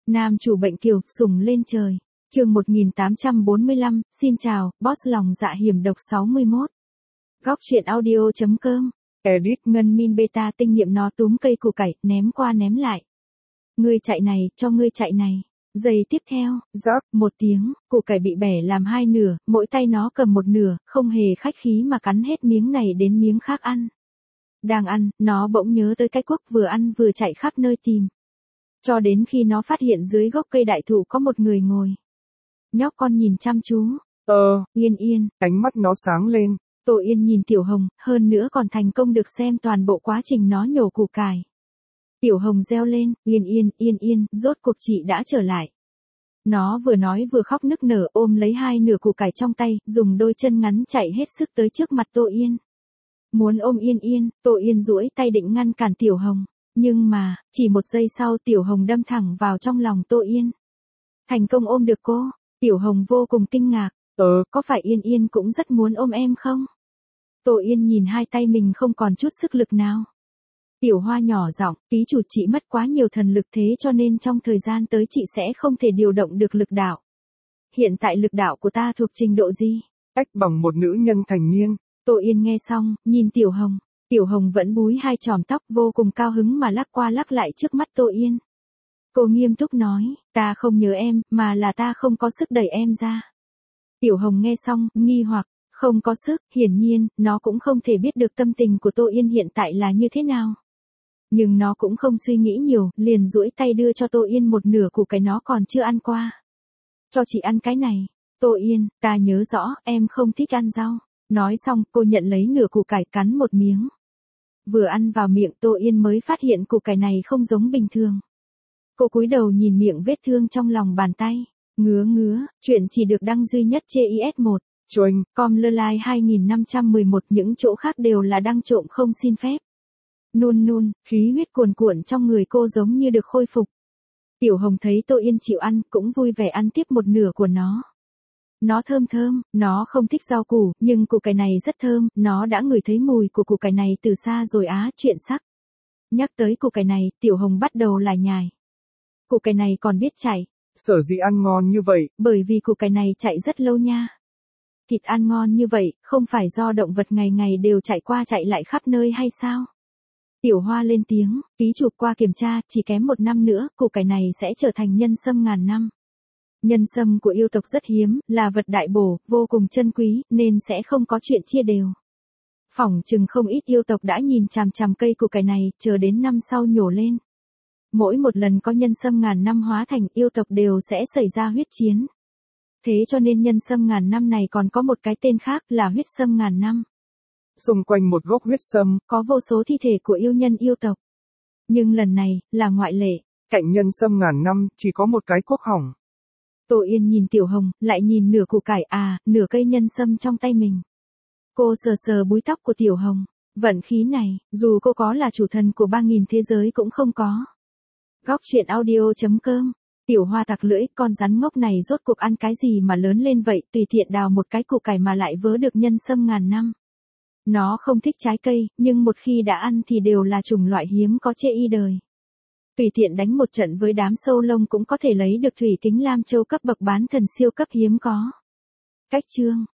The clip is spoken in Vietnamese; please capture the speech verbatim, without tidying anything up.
Nam chủ bệnh kiều, sủng lên trời. Chương một nghìn tám trăm bốn mươi lăm, xin chào, boss lòng dạ hiểm độc sáu mươi mốt. Góc truyện audio.com. Edit. Ngân min beta tinh nhiệm nó túm cây củ cải, ném qua ném lại. Ngươi chạy này, cho ngươi chạy này. Giây tiếp theo, rắc, một tiếng, củ cải bị bẻ làm hai nửa, mỗi tay nó cầm một nửa, không hề khách khí mà cắn hết miếng này đến miếng khác ăn. Đang ăn, nó bỗng nhớ tới cái cuốc vừa ăn vừa chạy khắp nơi tìm. Cho đến khi nó phát hiện dưới gốc cây đại thụ có một người ngồi. Nhóc con nhìn chăm chú. Ờ, Yên Yên. ánh mắt nó sáng lên. Tô Yên nhìn Tiểu Hồng, hơn nữa còn thành công được xem toàn bộ quá trình nó nhổ củ cải. Tiểu Hồng reo lên, Yên Yên, Yên Yên, rốt cuộc chị đã trở lại. Nó vừa nói vừa khóc nức nở ôm lấy hai nửa củ cải trong tay, dùng đôi chân ngắn chạy hết sức tới trước mặt Tô Yên. Muốn ôm Yên Yên, Tô Yên duỗi tay định ngăn cản Tiểu Hồng. Nhưng mà, chỉ một giây sau Tiểu Hồng đâm thẳng vào trong lòng Tô Yên. Thành công ôm được cô, Tiểu Hồng vô cùng kinh ngạc. Ờ, có phải Yên Yên cũng rất muốn ôm em không? Tô Yên nhìn hai tay mình không còn chút sức lực nào. Tiểu Hoa nhỏ giọng, tí chủ chị mất quá nhiều thần lực thế cho nên trong thời gian tới chị sẽ không thể điều động được lực đạo. Hiện tại lực đạo của ta thuộc trình độ gì? ách bằng một nữ nhân thành niên. Tô Yên nghe xong, nhìn Tiểu Hồng. Tiểu Hồng vẫn búi hai chòm tóc vô cùng cao hứng mà lắc qua lắc lại trước mắt Tô Yên. Cô nghiêm túc nói, ta không nhớ em, mà là ta không có sức đẩy em ra. Tiểu Hồng nghe xong, nghi hoặc, không có sức, hiển nhiên, nó cũng không thể biết được tâm tình của Tô Yên hiện tại là như thế nào. Nhưng nó cũng không suy nghĩ nhiều, liền duỗi tay đưa cho Tô Yên một nửa củ cải nó còn chưa ăn qua. Cho chị ăn cái này. Tô Yên, ta nhớ rõ, em không thích ăn rau. Nói xong, cô nhận lấy nửa củ cải cắn một miếng. Vừa ăn vào miệng Tô Yên mới phát hiện củ cải này không giống bình thường. Cô cúi đầu nhìn miệng vết thương trong lòng bàn tay. Ngứa ngứa, chuyện chỉ được đăng duy nhất trên i ét một. Choinh. Com lơ lai hai nghìn năm trăm mười một, những chỗ khác đều là đăng trộm không xin phép. Nun nun, khí huyết cuồn cuộn trong người cô giống như được khôi phục. Tiểu Hồng thấy Tô Yên chịu ăn, cũng vui vẻ ăn tiếp một nửa của nó. Nó thơm thơm, nó không thích rau củ, nhưng củ cải này rất thơm, nó đã ngửi thấy mùi của củ cải này từ xa rồi á, chuyện sắc. Nhắc tới củ cải này, Tiểu Hồng bắt đầu lải nhải. Củ cải này còn biết chạy. Sở dĩ ăn ngon như vậy. Bởi vì củ cải này chạy rất lâu nha. Thịt ăn ngon như vậy, không phải do động vật ngày ngày đều chạy qua chạy lại khắp nơi hay sao? Tiểu Hoa lên tiếng, ký chụp qua kiểm tra, chỉ kém một năm nữa, củ cải này sẽ trở thành nhân sâm ngàn năm. Nhân sâm của yêu tộc rất hiếm, là vật đại bổ, vô cùng chân quý, nên sẽ không có chuyện chia đều. Phỏng chừng không ít yêu tộc đã nhìn chằm chằm cây củ cải này, chờ đến năm sau nhổ lên. Mỗi một lần có nhân sâm ngàn năm hóa thành yêu tộc đều sẽ xảy ra huyết chiến. Thế cho nên nhân sâm ngàn năm này còn có một cái tên khác là huyết sâm ngàn năm. Xung quanh một gốc huyết sâm, có vô số thi thể của yêu nhân yêu tộc. Nhưng lần này, là ngoại lệ. Cạnh nhân sâm ngàn năm, chỉ có một cái cuốc hỏng. Tô Yên nhìn Tiểu Hồng, lại nhìn nửa củ cải à, nửa cây nhân sâm trong tay mình. Cô sờ sờ búi tóc của Tiểu Hồng. Vận khí này, dù cô có là chủ thần của ba nghìn thế giới cũng không có. Góc truyện audio.com. Tiểu Hoa tặc lưỡi, con rắn ngốc này rốt cuộc ăn cái gì mà lớn lên vậy, tùy tiện đào một cái củ cải mà lại vớ được nhân sâm ngàn năm. Nó không thích trái cây, nhưng một khi đã ăn thì đều là chủng loại hiếm có trên y đời. Tùy tiện đánh một trận với đám sâu lông cũng có thể lấy được thủy kính lam châu cấp bậc bán thần siêu cấp hiếm có. Cách chương.